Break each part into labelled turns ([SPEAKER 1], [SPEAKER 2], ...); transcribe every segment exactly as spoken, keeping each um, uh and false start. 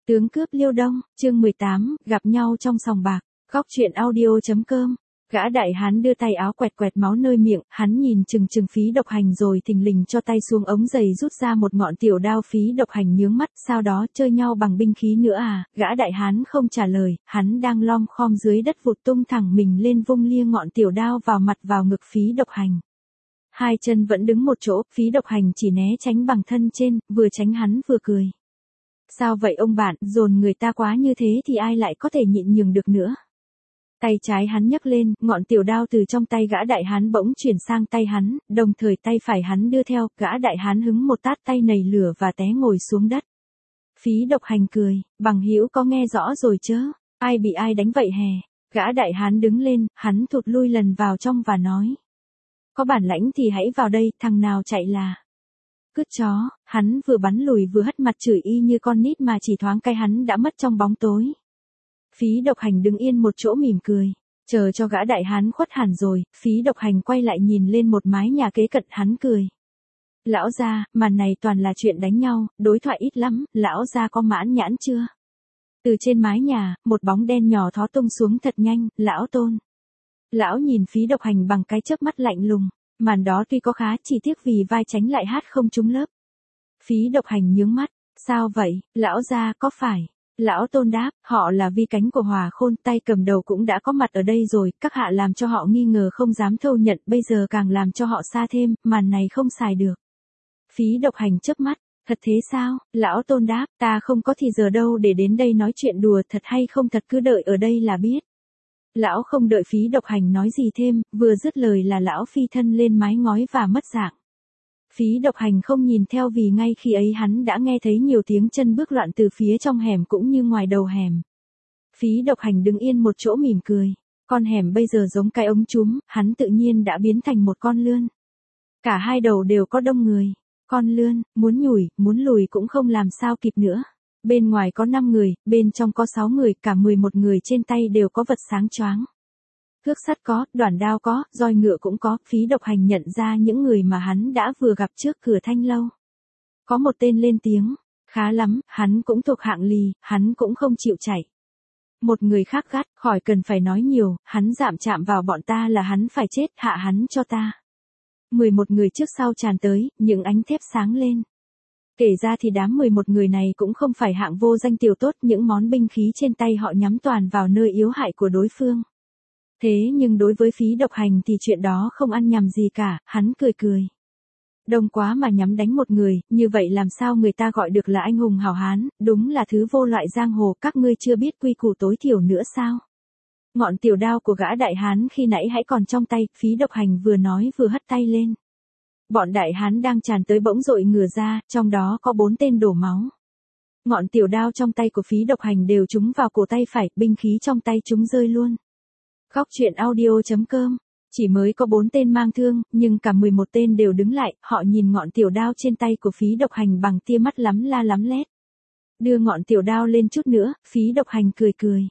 [SPEAKER 1] Tướng cướp Liêu Đông, chương mười tám, gặp nhau trong sòng bạc, góc truyện audio.com. Gã đại hán đưa tay áo quẹt quẹt máu nơi miệng, hắn nhìn chừng chừng Phí Độc Hành rồi thình lình cho tay xuống ống giày rút ra một ngọn tiểu đao. Phí Độc Hành nhướng mắt, sau đó chơi nhau bằng binh khí nữa à? Gã đại hán không trả lời, hắn đang lom khom dưới đất vụt tung thẳng mình lên vung lia ngọn tiểu đao vào mặt vào ngực Phí Độc Hành. Hai chân vẫn đứng một chỗ, Phí Độc Hành chỉ né tránh bằng thân trên, vừa tránh hắn vừa cười. Sao vậy ông bạn, dồn người ta quá như thế thì ai lại có thể nhịn nhường được nữa. Tay trái hắn nhấc lên, ngọn tiểu đao từ trong tay gã đại hán bỗng chuyển sang tay hắn, đồng thời tay phải hắn đưa theo, gã đại hán hứng một tát tay nảy lửa và té ngồi xuống đất. Phí Độc Hành cười, bằng hữu có nghe rõ rồi chớ, ai bị ai đánh vậy hè. Gã đại hán đứng lên, hắn thụt lui lần vào trong và nói. Có bản lãnh thì hãy vào đây, thằng nào chạy là. Cứt chó, hắn vừa bắn lùi vừa hất mặt chửi y như con nít mà chỉ thoáng cái hắn đã mất trong bóng tối. Phí Độc Hành đứng yên một chỗ mỉm cười, chờ cho gã đại hán khuất hẳn rồi, Phí Độc Hành quay lại nhìn lên một mái nhà kế cận hắn cười. Lão gia, màn này toàn là chuyện đánh nhau, đối thoại ít lắm, lão gia có mãn nhãn chưa? Từ trên mái nhà, một bóng đen nhỏ thó tung xuống thật nhanh, lão Tôn. Lão nhìn Phí Độc Hành bằng cái chớp mắt lạnh lùng, màn đó tuy có khá chỉ tiếc vì vai tránh lại hát không trúng lớp. Phí Độc Hành nhướng mắt, sao vậy, lão gia có phải? Lão Tôn đáp, họ là vi cánh của Hòa Khôn, tay cầm đầu cũng đã có mặt ở đây rồi, các hạ làm cho họ nghi ngờ không dám thâu nhận, bây giờ càng làm cho họ xa thêm, màn này không xài được. Phí Độc Hành chớp mắt, thật thế sao? Lão Tôn đáp, ta không có thì giờ đâu để đến đây nói chuyện đùa, thật hay không thật cứ đợi ở đây là biết. Lão không đợi Phí Độc Hành nói gì thêm, vừa dứt lời là lão phi thân lên mái ngói và mất dạng. Phí Độc Hành không nhìn theo vì ngay khi ấy hắn đã nghe thấy nhiều tiếng chân bước loạn từ phía trong hẻm cũng như ngoài đầu hẻm. Phí Độc Hành đứng yên một chỗ mỉm cười. Con hẻm bây giờ giống cái ống chúm, hắn tự nhiên đã biến thành một con lươn. Cả hai đầu đều có đông người. Con lươn, muốn nhủi, muốn lùi cũng không làm sao kịp nữa. Bên ngoài có năm người, bên trong có sáu người, cả mười một người trên tay đều có vật sáng choáng. Thước sắt có, đoản đao có, roi ngựa cũng có, Phí Độc Hành nhận ra những người mà hắn đã vừa gặp trước cửa thanh lâu. Có một tên lên tiếng, khá lắm, hắn cũng thuộc hạng lì, hắn cũng không chịu chạy. Một người khác gắt, khỏi cần phải nói nhiều, hắn dạm chạm vào bọn ta là hắn phải chết, hạ hắn cho ta. Mười một người trước sau tràn tới, những ánh thép sáng lên. Kể ra thì đám mười một người này cũng không phải hạng vô danh tiểu tốt, những món binh khí trên tay họ nhắm toàn vào nơi yếu hại của đối phương. Thế nhưng đối với Phí Độc Hành thì chuyện đó không ăn nhầm gì cả, hắn cười cười. Đông quá mà nhắm đánh một người, như vậy làm sao người ta gọi được là anh hùng hảo hán, đúng là thứ vô loại giang hồ, các ngươi chưa biết quy củ tối thiểu nữa sao? Ngọn tiểu đao của gã đại hán khi nãy hãy còn trong tay, Phí Độc Hành vừa nói vừa hất tay lên. Bọn đại hán đang tràn tới bỗng dội ngửa ra, trong đó có bốn tên đổ máu. Ngọn tiểu đao trong tay của Phí Độc Hành đều trúng vào cổ tay phải, binh khí trong tay chúng rơi luôn. Góc truyện audio.com. Chỉ mới có bốn tên mang thương, nhưng cả mười một tên đều đứng lại, họ nhìn ngọn tiểu đao trên tay của Phí Độc Hành bằng tia mắt lắm la lắm lét. Đưa ngọn tiểu đao lên chút nữa, Phí Độc Hành cười cười.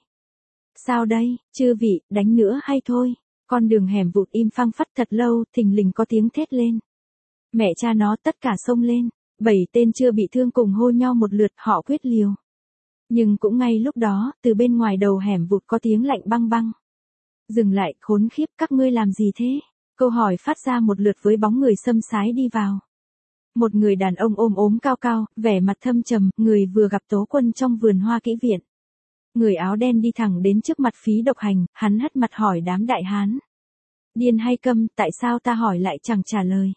[SPEAKER 1] Sao đây, chư vị, đánh nữa hay thôi? Con đường hẻm vụt im phăng phắt thật lâu, thình lình có tiếng thét lên. Mẹ cha nó tất cả xông lên, bảy tên chưa bị thương cùng hô nhau một lượt, họ quyết liều. Nhưng cũng ngay lúc đó, từ bên ngoài đầu hẻm vụt có tiếng lạnh băng băng. Dừng lại, khốn khiếp, các ngươi làm gì thế? Câu hỏi phát ra một lượt với bóng người xâm sái đi vào. Một người đàn ông ôm ốm cao cao, vẻ mặt thâm trầm, người vừa gặp Tố Quân trong vườn hoa kỹ viện. Người áo đen đi thẳng đến trước mặt Phí Độc Hành, hắn hất mặt hỏi đám đại hán. Điên hay câm, tại sao ta hỏi lại chẳng trả lời?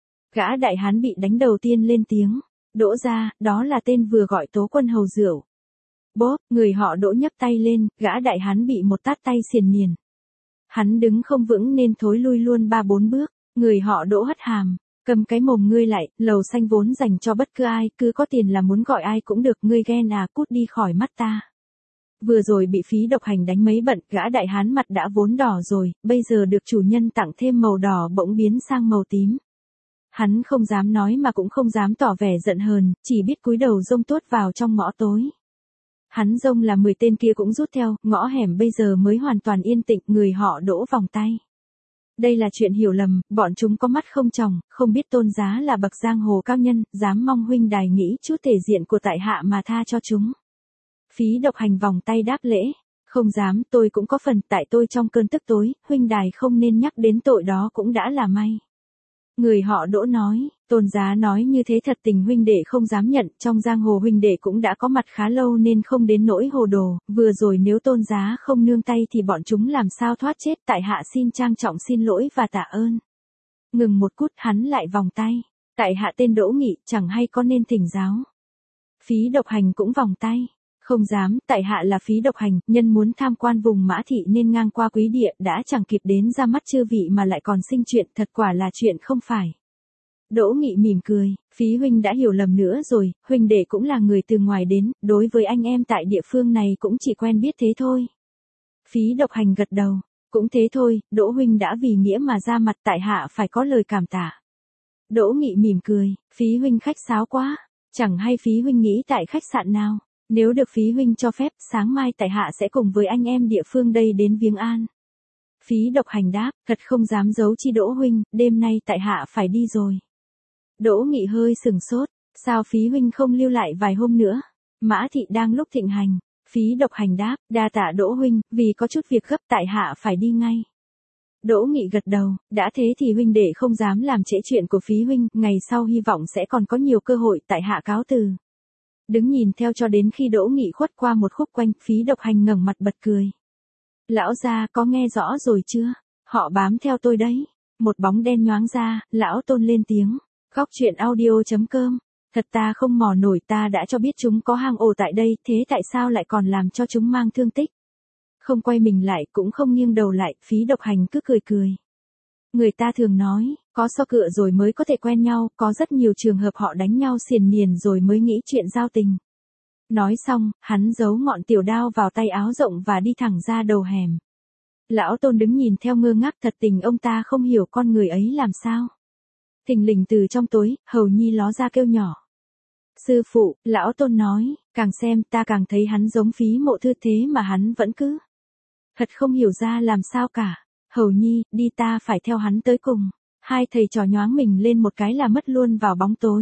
[SPEAKER 1] Gã đại hán bị đánh đầu tiên lên tiếng. Đỗ ra, đó là tên vừa gọi Tố Quân hầu rượu. Bốp, người họ Đỗ nhấc tay lên, gã đại hán bị một tát tay xiền niền. Hắn đứng không vững nên thối lui luôn ba bốn bước, người họ Đỗ hất hàm, cầm cái mồm ngươi lại, lầu xanh vốn dành cho bất cứ ai, cứ có tiền là muốn gọi ai cũng được, ngươi ghen à, cút đi khỏi mắt ta. Vừa rồi bị Phí Độc Hành đánh mấy bận, gã đại hán mặt đã vốn đỏ rồi, bây giờ được chủ nhân tặng thêm màu đỏ bỗng biến sang màu tím. Hắn không dám nói mà cũng không dám tỏ vẻ giận hờn, chỉ biết cúi đầu rông tuốt vào trong ngõ tối. Hắn rông là mười tên kia cũng rút theo, ngõ hẻm bây giờ mới hoàn toàn yên tĩnh, người họ Đỗ vòng tay. Đây là chuyện hiểu lầm, bọn chúng có mắt không tròng, không biết tôn giá là bậc giang hồ cao nhân, dám mong huynh đài nghĩ chút thể diện của tại hạ mà tha cho chúng. Phí Độc Hành vòng tay đáp lễ. Không dám, tôi cũng có phần, tại tôi trong cơn tức tối, huynh đài không nên nhắc đến tội đó cũng đã là may. Người họ Đỗ nói, Tôn Giá nói như thế thật tình huynh đệ không dám nhận, trong giang hồ huynh đệ cũng đã có mặt khá lâu nên không đến nỗi hồ đồ, vừa rồi nếu Tôn Giá không nương tay thì bọn chúng làm sao thoát chết, tại hạ xin trang trọng xin lỗi và tạ ơn. Ngừng một cút hắn lại vòng tay, tại hạ tên Đỗ Nghị, chẳng hay có nên thỉnh giáo. Phí Độc Hành cũng vòng tay. Không dám, tại hạ là Phí Độc Hành, nhân muốn tham quan vùng Mã Thị nên ngang qua Quý Địa, đã chẳng kịp đến ra mắt chư vị mà lại còn sinh chuyện, thật quả là chuyện không phải. Đỗ Nghị mỉm cười, Phí huynh đã hiểu lầm nữa rồi, huynh đệ cũng là người từ ngoài đến, đối với anh em tại địa phương này cũng chỉ quen biết thế thôi. Phí Độc Hành gật đầu, cũng thế thôi, Đỗ huynh đã vì nghĩa mà ra mặt, tại hạ phải có lời cảm tạ. Đỗ Nghị mỉm cười, Phí huynh khách sáo quá, chẳng hay Phí huynh nghĩ tại khách sạn nào. Nếu được Phí huynh cho phép, sáng mai tại hạ sẽ cùng với anh em địa phương đây đến viếng an. Phí Độc Hành đáp, thật không dám giấu chi Đỗ huynh, đêm nay tại hạ phải đi rồi. Đỗ Nghị hơi sừng sốt, sao Phí huynh không lưu lại vài hôm nữa? Mã Thị đang lúc thịnh hành. Phí Độc Hành đáp, đa tạ Đỗ huynh, vì có chút việc gấp tại hạ phải đi ngay. Đỗ Nghị gật đầu, đã thế thì huynh đệ không dám làm trễ chuyện của Phí huynh, ngày sau hy vọng sẽ còn có nhiều cơ hội, tại hạ cáo từ. Đứng nhìn theo cho đến khi Đỗ Nghị khuất qua một khúc quanh, Phí Độc Hành ngẩng mặt bật cười. Lão gia có nghe rõ rồi chưa? Họ bám theo tôi đấy. Một bóng đen nhoáng ra, lão Tôn lên tiếng. Góc truyện audio chấm com. Thật ta không mò nổi, ta đã cho biết chúng có hang ổ tại đây, thế tại sao lại còn làm cho chúng mang thương tích? Không quay mình lại, cũng không nghiêng đầu lại, Phí Độc Hành cứ cười cười. Người ta thường nói, có so cựa rồi mới có thể quen nhau, có rất nhiều trường hợp họ đánh nhau xiền niền rồi mới nghĩ chuyện giao tình. Nói xong, hắn giấu ngọn tiểu đao vào tay áo rộng và đi thẳng ra đầu hẻm. Lão Tôn đứng nhìn theo ngơ ngác, thật tình ông ta không hiểu con người ấy làm sao. Thình lình từ trong tối, Hầu Nhi ló ra kêu nhỏ. Sư phụ, Lão Tôn nói, càng xem ta càng thấy hắn giống Phí Mộ Thư thế mà hắn vẫn cứ. Thật không hiểu ra làm sao cả. Hầu Nhi, đi ta phải theo hắn tới cùng. Hai thầy trò nhoáng mình lên một cái là mất luôn vào bóng tối.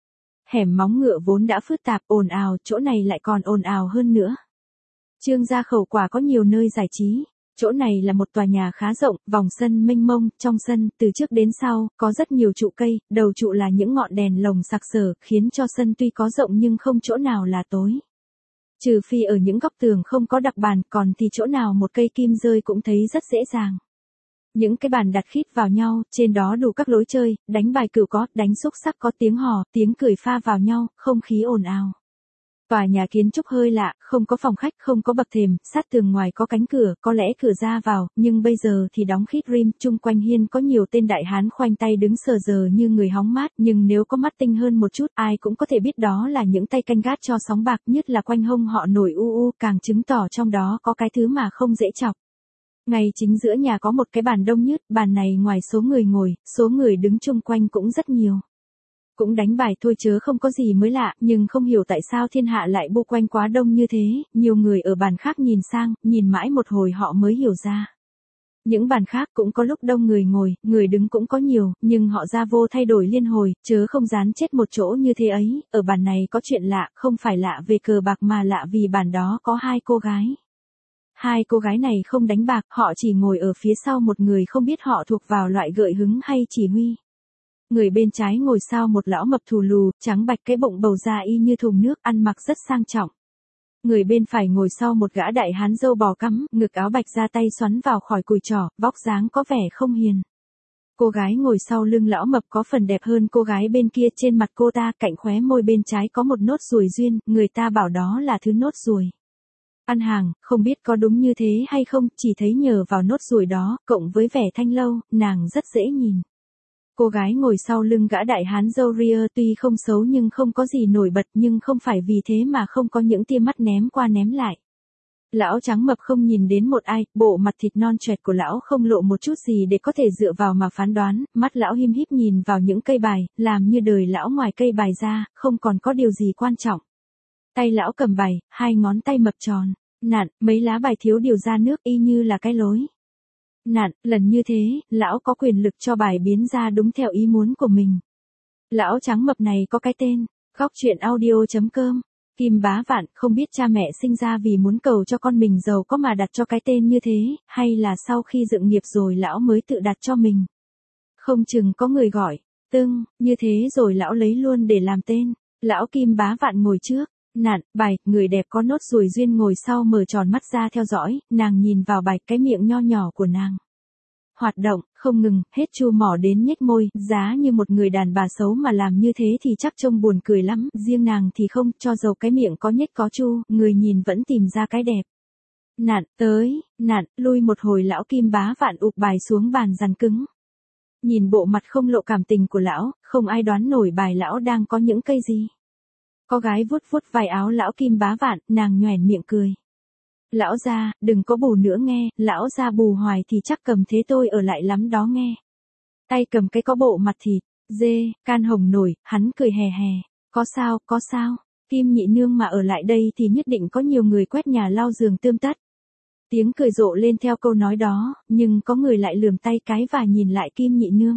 [SPEAKER 1] Hẻm Móng Ngựa vốn đã phức tạp ồn ào, chỗ này lại còn ồn ào hơn nữa. Trương gia khẩu quả có nhiều nơi giải trí. Chỗ này là một tòa nhà khá rộng, vòng sân mênh mông, trong sân, từ trước đến sau, có rất nhiều trụ cây, đầu trụ là những ngọn đèn lồng sặc sỡ, khiến cho sân tuy có rộng nhưng không chỗ nào là tối. Trừ phi ở những góc tường không có đặc bàn, còn thì chỗ nào một cây kim rơi cũng thấy rất dễ dàng. Những cái bàn đặt khít vào nhau, trên đó đủ các lối chơi, đánh bài cửu có, đánh xúc sắc có, tiếng hò, tiếng cười pha vào nhau, không khí ồn ào. Tòa nhà kiến trúc hơi lạ, không có phòng khách, không có bậc thềm, sát tường ngoài có cánh cửa, có lẽ cửa ra vào, nhưng bây giờ thì đóng khít rim, chung quanh hiên có nhiều tên đại hán khoanh tay đứng sờ giờ như người hóng mát, nhưng nếu có mắt tinh hơn một chút, ai cũng có thể biết đó là những tay canh gác cho sóng bạc, nhất là quanh hông họ nổi u u, càng chứng tỏ trong đó có cái thứ mà không dễ chọc. Ngay chính giữa nhà có một cái bàn đông nhứt, bàn này ngoài số người ngồi, số người đứng chung quanh cũng rất nhiều. Cũng đánh bài thôi chớ không có gì mới lạ, nhưng không hiểu tại sao thiên hạ lại bu quanh quá đông như thế, nhiều người ở bàn khác nhìn sang, nhìn mãi một hồi họ mới hiểu ra. Những bàn khác cũng có lúc đông người ngồi, người đứng cũng có nhiều, nhưng họ ra vô thay đổi liên hồi, chớ không dán chết một chỗ như thế ấy, ở bàn này có chuyện lạ, không phải lạ về cờ bạc mà lạ vì bàn đó có hai cô gái. Hai cô gái này không đánh bạc, họ chỉ ngồi ở phía sau một người không biết họ thuộc vào loại gợi hứng hay chỉ huy. Người bên trái ngồi sau một lão mập thù lù, trắng bạch cái bụng bầu da y như thùng nước, ăn mặc rất sang trọng. Người bên phải ngồi sau một gã đại hán râu bò cắm, ngực áo bạch da tay xoắn vào khỏi cùi trỏ, vóc dáng có vẻ không hiền. Cô gái ngồi sau lưng lão mập có phần đẹp hơn cô gái bên kia, trên mặt cô ta cạnh khóe môi bên trái có một nốt ruồi duyên, người ta bảo đó là thứ nốt ruồi. Ăn hàng, không biết có đúng như thế hay không, chỉ thấy nhờ vào nốt ruồi đó, cộng với vẻ thanh lâu, nàng rất dễ nhìn. Cô gái ngồi sau lưng gã đại hán râu ria tuy không xấu nhưng không có gì nổi bật, nhưng không phải vì thế mà không có những tia mắt ném qua ném lại. Lão trắng mập không nhìn đến một ai, bộ mặt thịt non choẹt của lão không lộ một chút gì để có thể dựa vào mà phán đoán, mắt lão him híp nhìn vào những cây bài, làm như đời lão ngoài cây bài ra, không còn có điều gì quan trọng. Tay lão cầm bài, hai ngón tay mập tròn, nặn, mấy lá bài thiếu điều ra nước y như là cái lối. Nặn, lần như thế, lão có quyền lực cho bài biến ra đúng theo ý muốn của mình. Lão trắng mập này có cái tên, góc truyện audio chấm com Kim Bá Vạn không biết cha mẹ sinh ra vì muốn cầu cho con mình giàu có mà đặt cho cái tên như thế, hay là sau khi dựng nghiệp rồi lão mới tự đặt cho mình. Không chừng có người gọi, tưng, như thế rồi lão lấy luôn để làm tên. Lão Kim Bá Vạn ngồi trước, nạn, bài, người đẹp có nốt ruồi duyên ngồi sau mở tròn mắt ra theo dõi, nàng nhìn vào bài cái miệng nho nhỏ của nàng. Hoạt động, không ngừng, hết chu mỏ đến nhếch môi, giá như một người đàn bà xấu mà làm như thế thì chắc trông buồn cười lắm, riêng nàng thì không, cho dầu cái miệng có nhếch có chu, người nhìn vẫn tìm ra cái đẹp. Nạn, tới, nạn, lui một hồi lão Kim Bá Vạn ụp bài xuống bàn dàn cứng. Nhìn bộ mặt không lộ cảm tình của lão, không ai đoán nổi bài lão đang có những cây gì. Có gái vuốt vuốt vai áo lão Kim Bá Vạn, nàng nhoẻn miệng cười. Lão gia, đừng có bù nữa nghe, lão gia bù hoài thì chắc cầm thế tôi ở lại lắm đó nghe. Tay cầm cái có bộ mặt thịt, dê, can hồng nổi, hắn cười hè hè. Có sao, có sao, Kim nhị nương mà ở lại đây thì nhất định có nhiều người quét nhà lau giường tươm tất. Tiếng cười rộ lên theo câu nói đó, nhưng có người lại lườm tay cái và nhìn lại Kim nhị nương.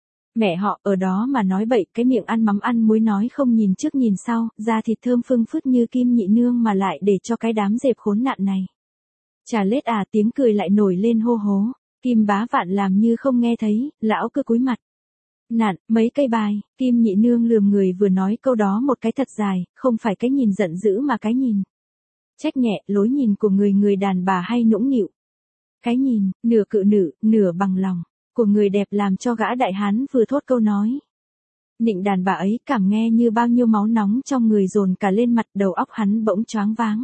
[SPEAKER 1] Mẹ họ ở đó mà nói bậy, cái miệng ăn mắm ăn muối nói không nhìn trước nhìn sau, da thịt thơm phưng phứt như Kim nhị nương mà lại để cho cái đám dẹp khốn nạn này. Chà lết à, tiếng cười lại nổi lên hô hố, Kim Bá Vạn làm như không nghe thấy, lão cứ cúi mặt. Nạn, mấy cây bài, Kim nhị nương lườm người vừa nói câu đó một cái thật dài, không phải cái nhìn giận dữ mà cái nhìn. Trách nhẹ, lối nhìn của người người đàn bà hay nũng nịu. Cái nhìn, nửa cự nữ, nửa bằng lòng, của người đẹp làm cho gã đại hán vừa thốt câu nói. Nịnh đàn bà ấy cảm nghe như bao nhiêu máu nóng trong người dồn cả lên mặt, đầu óc hắn bỗng choáng váng.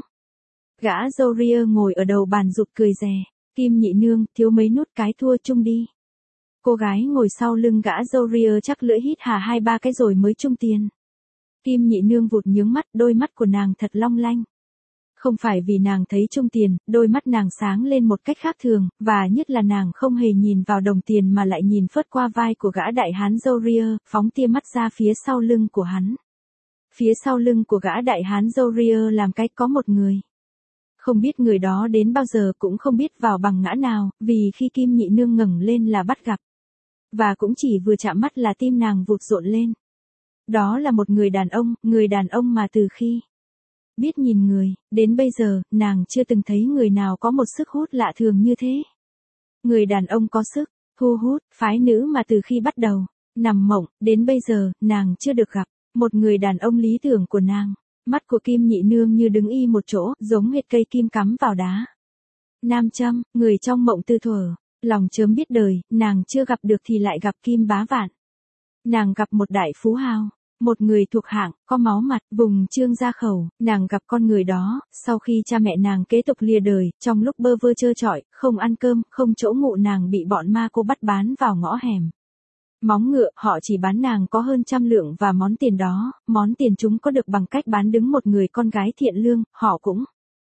[SPEAKER 1] Gã dâu ria ngồi ở đầu bàn rụt cười rè, Kim nhị nương, thiếu mấy nút cái thua chung đi. Cô gái ngồi sau lưng gã dâu ria chắc lưỡi hít hà hai ba cái rồi mới chung tiền. Kim nhị nương vụt nhướng mắt, đôi mắt của nàng thật long lanh. Không phải vì nàng thấy chung tiền, đôi mắt nàng sáng lên một cách khác thường, và nhất là nàng không hề nhìn vào đồng tiền mà lại nhìn phớt qua vai của gã đại hán râu ria, phóng tia mắt ra phía sau lưng của hắn. Phía sau lưng của gã đại hán râu ria làm cái có một người. Không biết người đó đến bao giờ, cũng không biết vào bằng ngã nào, vì khi Kim nhị nương ngẩng lên là bắt gặp. Và cũng chỉ vừa chạm mắt là tim nàng vụt rộn lên. Đó là một người đàn ông, người đàn ông mà từ khi biết nhìn người, đến bây giờ, nàng chưa từng thấy người nào có một sức hút lạ thường như thế. Người đàn ông có sức, thu hút, phái nữ mà từ khi bắt đầu, nằm mộng, đến bây giờ, nàng chưa được gặp, một người đàn ông lý tưởng của nàng. Mắt của Kim nhị nương như đứng y một chỗ, giống hệt cây kim cắm vào đá. Nam châm, người trong mộng tư thuở, lòng chớm biết đời, nàng chưa gặp được thì lại gặp Kim Bá Vạn. Nàng gặp một đại phú hào. Một người thuộc hạng, có máu mặt, vùng trương gia khẩu, nàng gặp con người đó, sau khi cha mẹ nàng kế tục lìa đời, trong lúc bơ vơ trơ trọi, không ăn cơm, không chỗ ngụ nàng bị bọn ma cô bắt bán vào ngõ hẻm. Móng ngựa, họ chỉ bán nàng có hơn trăm lượng và món tiền đó, món tiền chúng có được bằng cách bán đứng một người con gái thiện lương, họ cũng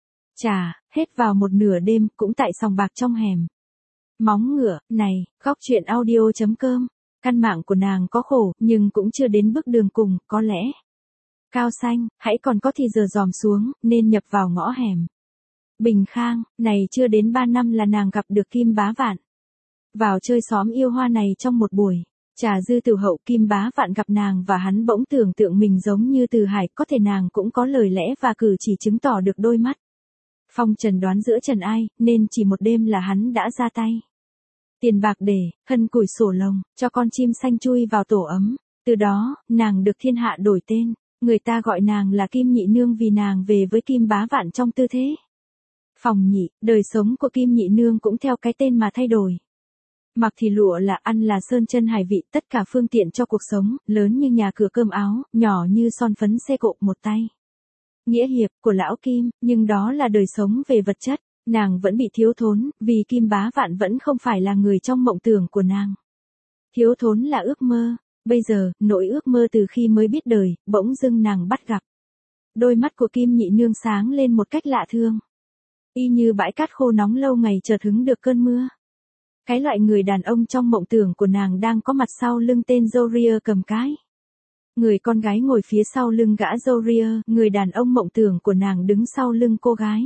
[SPEAKER 1] trả, hết vào một nửa đêm, cũng tại sòng bạc trong hẻm. Móng ngựa, này, góc truyện audio chấm com. Căn mạng của nàng có khổ, nhưng cũng chưa đến bước đường cùng, có lẽ. Cao xanh, hãy còn có thì giờ dòm xuống, nên nhập vào ngõ hẻm. Bình Khang, này chưa đến ba năm là nàng gặp được Kim Bá Vạn. Vào chơi xóm yêu hoa này trong một buổi, trà dư tử hậu Kim Bá Vạn gặp nàng và hắn bỗng tưởng tượng mình giống như Từ Hải, có thể nàng cũng có lời lẽ và cử chỉ chứng tỏ được đôi mắt. Phong trần đoán giữa trần ai, nên chỉ một đêm là hắn đã ra tay. Tiền bạc để, hân củi sổ lồng, cho con chim xanh chui vào tổ ấm. Từ đó, nàng được thiên hạ đổi tên. Người ta gọi nàng là Kim nhị nương vì nàng về với Kim Bá Vạn trong tư thế phòng nhị, đời sống của Kim nhị nương cũng theo cái tên mà thay đổi. Mặc thì lụa là, ăn là sơn chân hải vị, tất cả phương tiện cho cuộc sống, lớn như nhà cửa cơm áo, nhỏ như son phấn xe cộ một tay. Nghĩa hiệp của lão Kim, nhưng đó là đời sống về vật chất. Nàng vẫn bị thiếu thốn, vì Kim Bá Vạn vẫn không phải là người trong mộng tưởng của nàng. Thiếu thốn là ước mơ, bây giờ, nỗi ước mơ từ khi mới biết đời, bỗng dưng nàng bắt gặp. Đôi mắt của Kim nhị nương sáng lên một cách lạ thương. Y như bãi cát khô nóng lâu ngày chợt hứng được cơn mưa. Cái loại người đàn ông trong mộng tưởng của nàng đang có mặt sau lưng tên Zoria cầm cái. Người con gái ngồi phía sau lưng gã Zoria, người đàn ông mộng tưởng của nàng đứng sau lưng cô gái.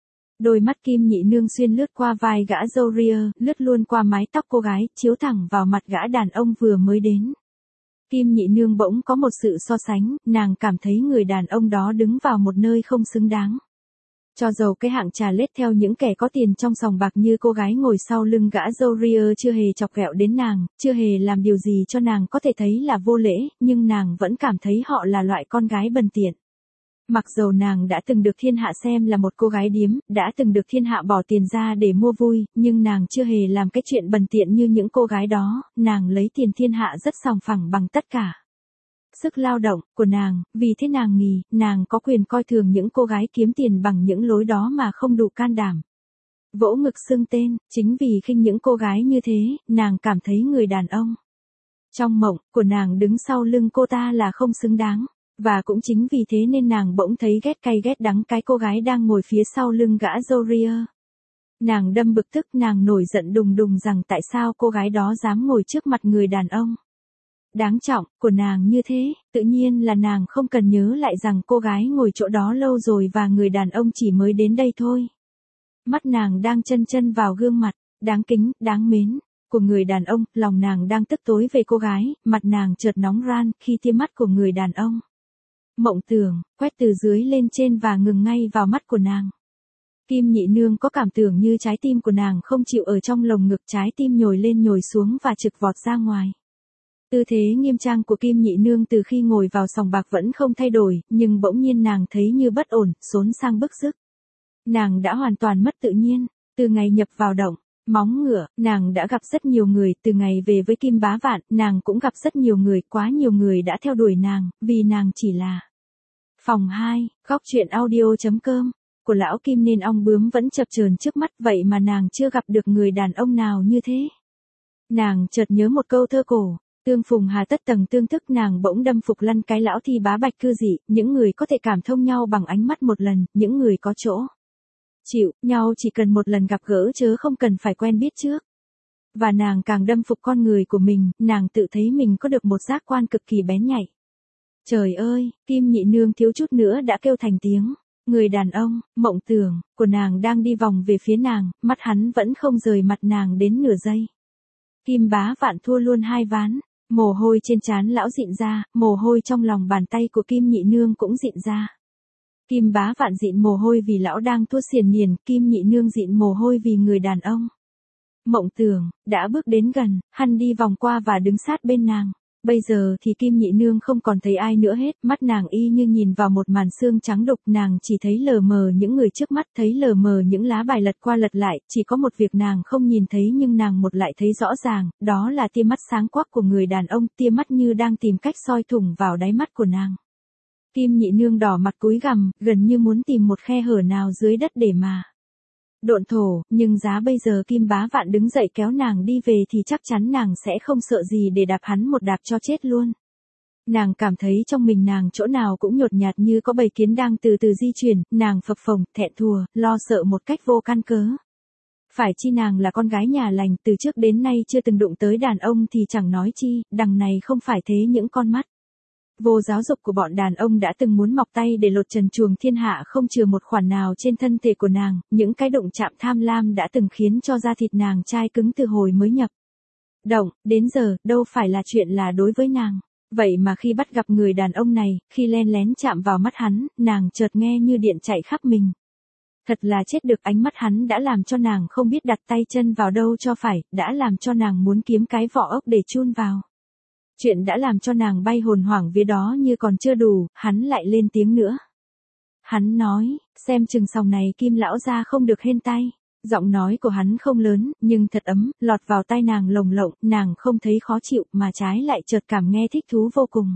[SPEAKER 1] Đôi mắt Kim nhị nương xuyên lướt qua vai gã Zoria, lướt luôn qua mái tóc cô gái, chiếu thẳng vào mặt gã đàn ông vừa mới đến. Kim Nhị Nương bỗng có một sự so sánh, nàng cảm thấy người đàn ông đó đứng vào một nơi không xứng đáng. Cho dầu cái hạng trà lết theo những kẻ có tiền trong sòng bạc như cô gái ngồi sau lưng gã Jourier chưa hề chọc ghẹo đến nàng, chưa hề làm điều gì cho nàng có thể thấy là vô lễ, nhưng nàng vẫn cảm thấy họ là loại con gái bần tiện. Mặc dầu nàng đã từng được thiên hạ xem là một cô gái điếm, đã từng được thiên hạ bỏ tiền ra để mua vui, nhưng nàng chưa hề làm cái chuyện bần tiện như những cô gái đó, nàng lấy tiền thiên hạ rất sòng phẳng bằng tất cả sức lao động của nàng, vì thế nàng nghĩ, nàng có quyền coi thường những cô gái kiếm tiền bằng những lối đó mà không đủ can đảm. Vỗ ngực xưng tên, chính vì khinh những cô gái như thế, nàng cảm thấy người đàn ông trong mộng của nàng đứng sau lưng cô ta là không xứng đáng. Và cũng chính vì thế nên nàng bỗng thấy ghét cay ghét đắng cái cô gái đang ngồi phía sau lưng gã Jourier. Nàng đâm bực tức, nàng nổi giận đùng đùng rằng tại sao cô gái đó dám ngồi trước mặt người đàn ông đáng trọng của nàng như thế, tự nhiên là nàng không cần nhớ lại rằng cô gái ngồi chỗ đó lâu rồi và người đàn ông chỉ mới đến đây thôi. Mắt nàng đang chân chân vào gương mặt đáng kính, đáng mến của người đàn ông, lòng nàng đang tức tối về cô gái, mặt nàng chợt nóng ran khi tia mắt của người đàn ông Mộng Tưởng quét từ dưới lên trên và ngừng ngay vào mắt của nàng. Kim Nhị Nương có cảm tưởng như trái tim của nàng không chịu ở trong lồng ngực, trái tim nhồi lên nhồi xuống và trực vọt ra ngoài. Tư thế nghiêm trang của Kim Nhị Nương từ khi ngồi vào sòng bạc vẫn không thay đổi, nhưng bỗng nhiên nàng thấy như bất ổn, xốn sang bức rứt. Nàng đã hoàn toàn mất tự nhiên, từ ngày nhập vào động móng ngựa, nàng đã gặp rất nhiều người, từ ngày về với Kim Bá Vạn, nàng cũng gặp rất nhiều người, quá nhiều người đã theo đuổi nàng, vì nàng chỉ là Phòng hai, góc truyện audio chấm com của lão Kim nên ong bướm vẫn chập chờn trước mắt, vậy mà nàng chưa gặp được người đàn ông nào như thế. Nàng chợt nhớ một câu thơ cổ, tương phùng hà tất tầng tương thức, nàng bỗng đâm phục lăn cái lão thi bá bạch cư dị, những người có thể cảm thông nhau bằng ánh mắt một lần, những người có chỗ chịu nhau chỉ cần một lần gặp gỡ chớ không cần phải quen biết trước. Và nàng càng đâm phục con người của mình, nàng tự thấy mình có được một giác quan cực kỳ bén nhạy. Trời ơi, Kim Nhị Nương thiếu chút nữa đã kêu thành tiếng. Người đàn ông, Mộng Tưởng, của nàng đang đi vòng về phía nàng, mắt hắn vẫn không rời mặt nàng đến nửa giây. Kim Bá Vạn thua luôn hai ván, mồ hôi trên trán lão dịn ra, mồ hôi trong lòng bàn tay của Kim Nhị Nương cũng dịn ra. Kim Bá Vạn dịn mồ hôi vì lão đang thua xiền niền, Kim Nhị Nương dịn mồ hôi vì người đàn ông Mộng Tưởng đã bước đến gần, hắn đi vòng qua và đứng sát bên nàng. Bây giờ thì Kim Nhị Nương không còn thấy ai nữa hết, mắt nàng y như nhìn vào một màn xương trắng đục, nàng chỉ thấy lờ mờ những người trước mắt, thấy lờ mờ những lá bài lật qua lật lại, chỉ có một việc nàng không nhìn thấy nhưng nàng một lại thấy rõ ràng, đó là tia mắt sáng quắc của người đàn ông, tia mắt như đang tìm cách soi thủng vào đáy mắt của nàng. Kim Nhị Nương đỏ mặt cúi gằm, gần như muốn tìm một khe hở nào dưới đất để mà độn thổ, nhưng giá bây giờ Kim Bá Vạn đứng dậy kéo nàng đi về thì chắc chắn nàng sẽ không sợ gì để đạp hắn một đạp cho chết luôn. Nàng cảm thấy trong mình nàng chỗ nào cũng nhột nhạt như có bầy kiến đang từ từ di chuyển, nàng phập phồng, thẹn thùa, lo sợ một cách vô căn cớ. Phải chi nàng là con gái nhà lành, từ trước đến nay chưa từng đụng tới đàn ông thì chẳng nói chi, đằng này không phải thế những con mắt vô giáo dục của bọn đàn ông đã từng muốn mọc tay để lột trần truồng thiên hạ không chừa một khoản nào trên thân thể của nàng, những cái đụng chạm tham lam đã từng khiến cho da thịt nàng chai cứng từ hồi mới nhập động, đến giờ, đâu phải là chuyện là đối với nàng. Vậy mà khi bắt gặp người đàn ông này, khi len lén chạm vào mắt hắn, nàng chợt nghe như điện chạy khắp mình. Thật là chết được, ánh mắt hắn đã làm cho nàng không biết đặt tay chân vào đâu cho phải, đã làm cho nàng muốn kiếm cái vỏ ốc để chun vào. Chuyện đã làm cho nàng bay hồn hoảng vía đó như còn chưa đủ, hắn lại lên tiếng nữa. Hắn nói, xem chừng sòng này Kim lão gia không được hên tay. Giọng nói của hắn không lớn, nhưng thật ấm, lọt vào tai nàng lồng lộng, nàng không thấy khó chịu mà trái lại chợt cảm nghe thích thú vô cùng.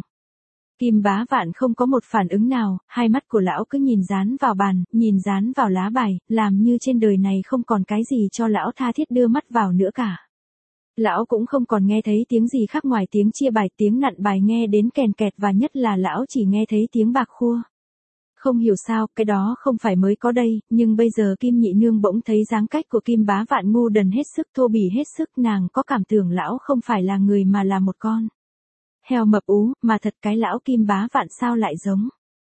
[SPEAKER 1] Kim Bá Vạn không có một phản ứng nào, hai mắt của lão cứ nhìn dán vào bàn, nhìn dán vào lá bài, làm như trên đời này không còn cái gì cho lão tha thiết đưa mắt vào nữa cả. Lão cũng không còn nghe thấy tiếng gì khác ngoài tiếng chia bài, tiếng nặn bài nghe đến kèn kẹt và nhất là lão chỉ nghe thấy tiếng bạc khua. Không hiểu sao, cái đó không phải mới có đây, nhưng bây giờ Kim Nhị Nương bỗng thấy dáng cách của Kim Bá Vạn ngu đần hết sức, thô bỉ hết sức, nàng có cảm tưởng lão không phải là người mà là một con heo mập ú, mà thật cái lão Kim Bá Vạn sao lại giống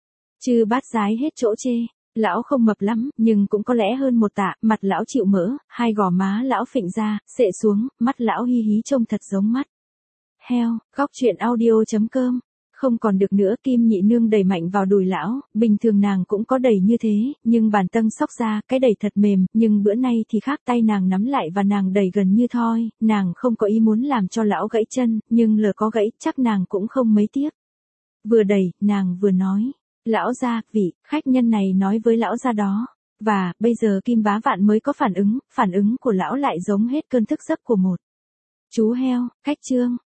[SPEAKER 1] chư bát giái hết chỗ chê. Lão không mập lắm, nhưng cũng có lẽ hơn một tạ, mặt lão chịu mỡ, hai gò má lão phình ra, xệ xuống, mắt lão hi hí trông thật giống mắt Heo, góc chuyện audio.com. Không còn được nữa, Kim nhị nương đẩy mạnh vào đùi lão, bình thường nàng cũng có đẩy như thế, nhưng bàn tân xóc ra, cái đẩy thật mềm, nhưng bữa nay thì khác, tay nàng nắm lại và nàng đẩy gần như thoi, nàng không có ý muốn làm cho lão gãy chân, nhưng lờ có gãy, chắc nàng cũng không mấy tiếc. Vừa đẩy, nàng vừa nói, lão gia, vị khách nhân này nói với lão gia đó. Và, bây giờ Kim Bá Vạn mới có phản ứng, phản ứng của lão lại giống hết cơn thức giấc của một chú heo. Khách Trương,